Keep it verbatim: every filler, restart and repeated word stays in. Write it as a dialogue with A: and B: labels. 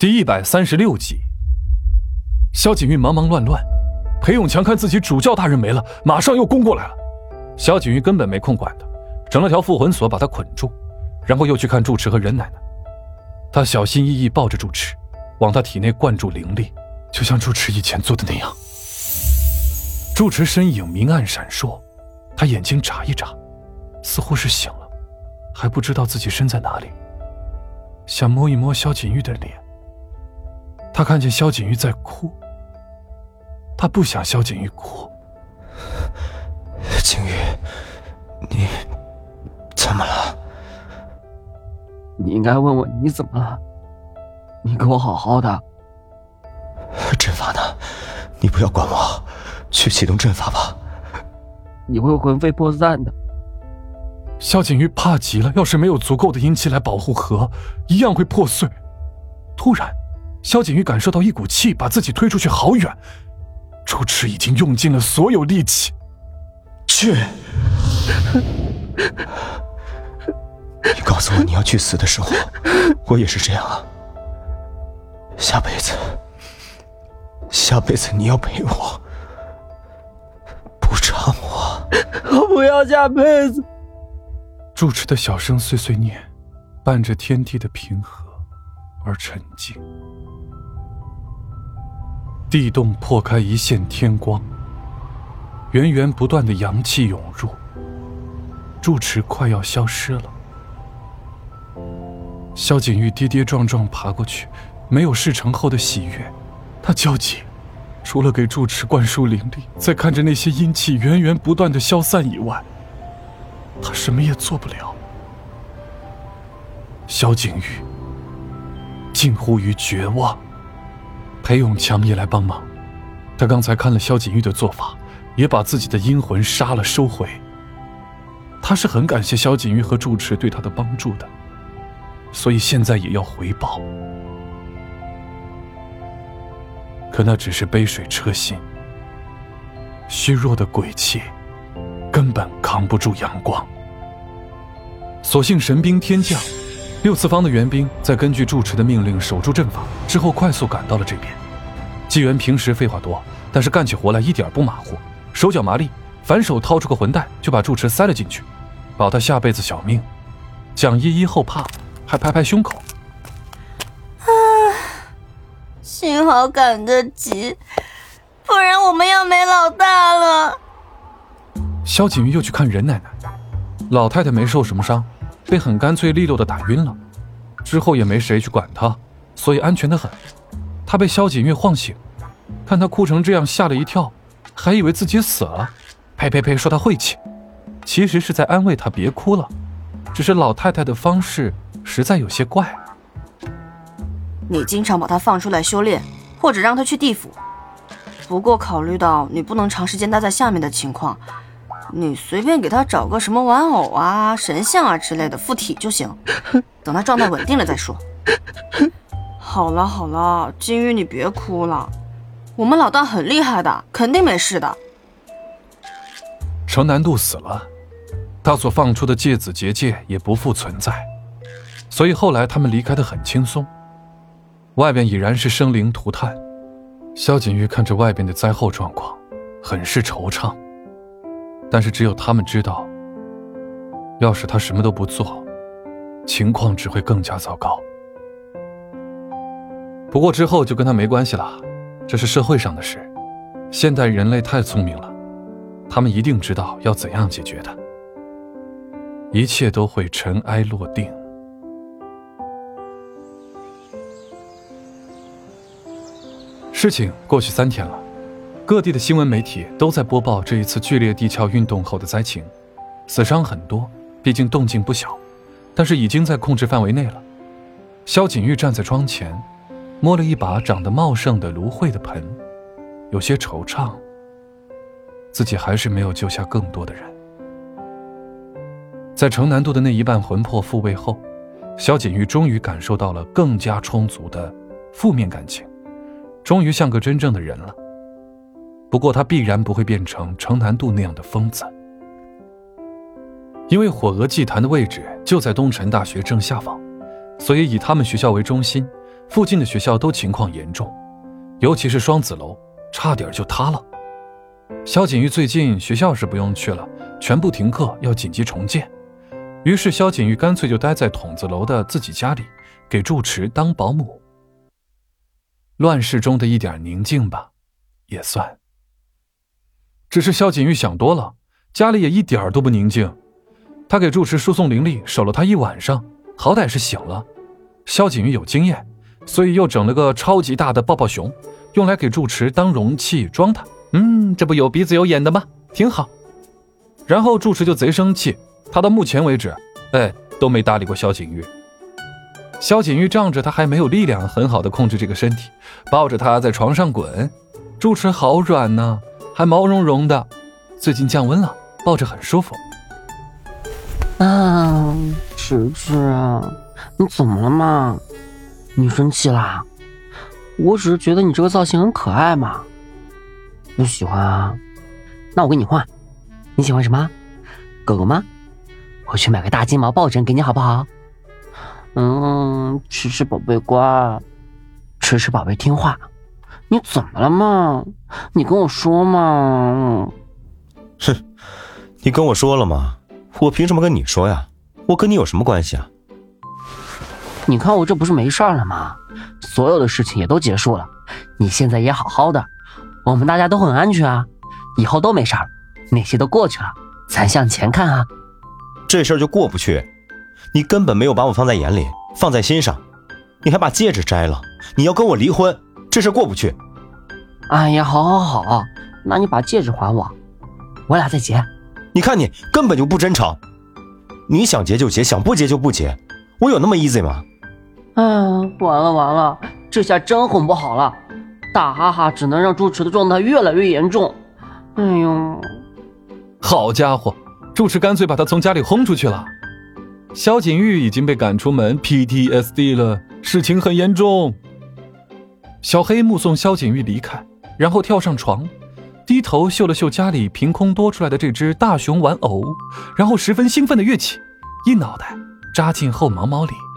A: 第一百三十六集，萧景玉忙忙乱乱，裴永强看自己主教大人没了，马上又攻过来了。萧景玉根本没空管他，整了条缚魂锁把他捆住，然后又去看住持和任奶奶。他小心翼翼抱着住持，往他体内灌注灵力，就像住持以前做的那样。住持身影明暗闪烁，他眼睛眨一眨，似乎是醒了，还不知道自己身在哪里，想摸一摸萧景玉的脸。他看见萧景玉在哭，他不想萧景玉哭。
B: 景玉，你怎么了？
C: 你应该问问你怎么了，你跟我好好的。
B: 阵法呢？你不要管我，去启动阵法吧。
C: 你会魂飞魄散的。
A: 萧景玉怕极了，要是没有足够的阴气来保护核，一样会破碎。突然萧景玉感受到一股气把自己推出去好远，住持已经用尽了所有力气。
B: 去！你告诉我你要去死的时候，我也是这样啊。下辈子，下辈子你要陪我，补偿我。
C: 我不要下辈子。
A: 住持的小声碎碎念，伴着天地的平和而沉静。地洞破开一线天光，源源不断的阳气涌入，住持快要消失了。萧景玉跌跌撞撞爬过去，没有事成后的喜悦，他焦急，除了给住持灌输灵力，再看着那些阴气源源不断的消散以外，他什么也做不了。萧景玉近乎于绝望。裴永强也来帮忙，他刚才看了萧景玉的做法，也把自己的阴魂杀了收回。他是很感谢萧景玉和住持对他的帮助的，所以现在也要回报。可那只是杯水车薪，虚弱的鬼气根本扛不住阳光。所幸神兵天降，六次方的援兵在根据住持的命令守住阵法之后，快速赶到了这边。纪元平时废话多，但是干起活来一点不马虎，手脚麻利，反手掏出个魂袋就把住持塞了进去，保他下辈子小命。蒋依依后怕，还拍拍胸口。
D: 啊，幸好赶得及，不然我们要没老大了。
A: 萧景玉又去看任奶奶，老太太没受什么伤，被很干脆利落的打晕了，之后也没谁去管她，所以安全得很。她被萧景玉晃醒，看她哭成这样吓了一跳，还以为自己死了，呸呸呸说她晦气，其实是在安慰她别哭了，只是老太太的方式实在有些怪。
D: 你经常把她放出来修炼，或者让她去地府，不过考虑到你不能长时间待在下面的情况，你随便给她找个什么玩偶啊、神像啊之类的附体就行，等她状态稳定了再说。好了好了，金玉你别哭了，我们老大很厉害的，肯定没事的。
A: 程南渡死了，他所放出的芥子结界也不复存在，所以后来他们离开得很轻松。外边已然是生灵涂炭，萧景玉看着外边的灾后状况，很是惆怅。但是只有他们知道，要是他什么都不做，情况只会更加糟糕。不过之后就跟他没关系了，这是社会上的事，现代人类太聪明了，他们一定知道要怎样解决的，一切都会尘埃落定。事情过去三天了，各地的新闻媒体都在播报这一次剧烈地壳运动后的灾情，死伤很多，毕竟动静不小，但是已经在控制范围内了。萧景玉站在窗前，摸了一把长得茂盛的芦荟的盆，有些惆怅，自己还是没有救下更多的人。在程南渡的那一半魂魄复位后，萧景玉终于感受到了更加充足的负面感情，终于像个真正的人了。不过他必然不会变成程南渡那样的疯子，因为火鹅祭坛的位置就在东辰大学正下方，所以以他们学校为中心， 附近的学校都情况严重，尤其是双子楼，差点就塌了。萧锦玉最近学校是不用去了，全部停课，要紧急重建。于是萧锦玉干脆就待在筒子楼的自己家里，给住持当保姆。乱世中的一点宁静吧，也算。只是萧锦玉想多了，家里也一点都不宁静。他给住持输送灵力，守了他一晚上，好歹是醒了。萧锦玉有经验，所以又整了个超级大的抱抱熊，用来给住持当容器装他。嗯，这不有鼻子有眼的吗？挺好。然后住持就贼生气，他到目前为止，哎，都没搭理过萧锦玉。萧锦玉仗着他还没有力量很好的控制这个身体，抱着他在床上滚。住持好软呢，还毛茸茸的，最近降温了，抱着很舒服。
C: 啊，迟迟啊，你怎么了嘛？你生气啦？我只是觉得你这个造型很可爱嘛。不喜欢啊？那我给你换。你喜欢什么？狗狗吗？我去买个大金毛抱枕给你好不好？嗯，迟迟宝贝乖，迟迟宝贝听话。你怎么了嘛？你跟我说嘛。
B: 哼，你跟我说了吗？我凭什么跟你说呀？我跟你有什么关系啊？
C: 你看我这不是没事了吗？所有的事情也都结束了，你现在也好好的，我们大家都很安全啊，以后都没事儿，那些都过去了，咱向前看啊。
B: 这事儿就过不去，你根本没有把我放在眼里，放在心上，你还把戒指摘了，你要跟我离婚，这事儿过不去。
C: 哎呀，好好好，那你把戒指还我，我俩再结。
B: 你看你根本就不真诚，你想结就结，想不结就不结，我有那么 easy 吗？
C: 嗯，完了完了，这下真哄不好了，大哈哈只能让住持的状态越来越严重。哎呦，
A: 好家伙，住持干脆把他从家里轰出去了。萧锦玉已经被赶出门 P T S D 了，事情很严重。小黑目送萧锦玉离开，然后跳上床，低头嗅了嗅家里凭空多出来的这只大熊玩偶，然后十分兴奋地跃起，一脑袋扎进后毛毛里。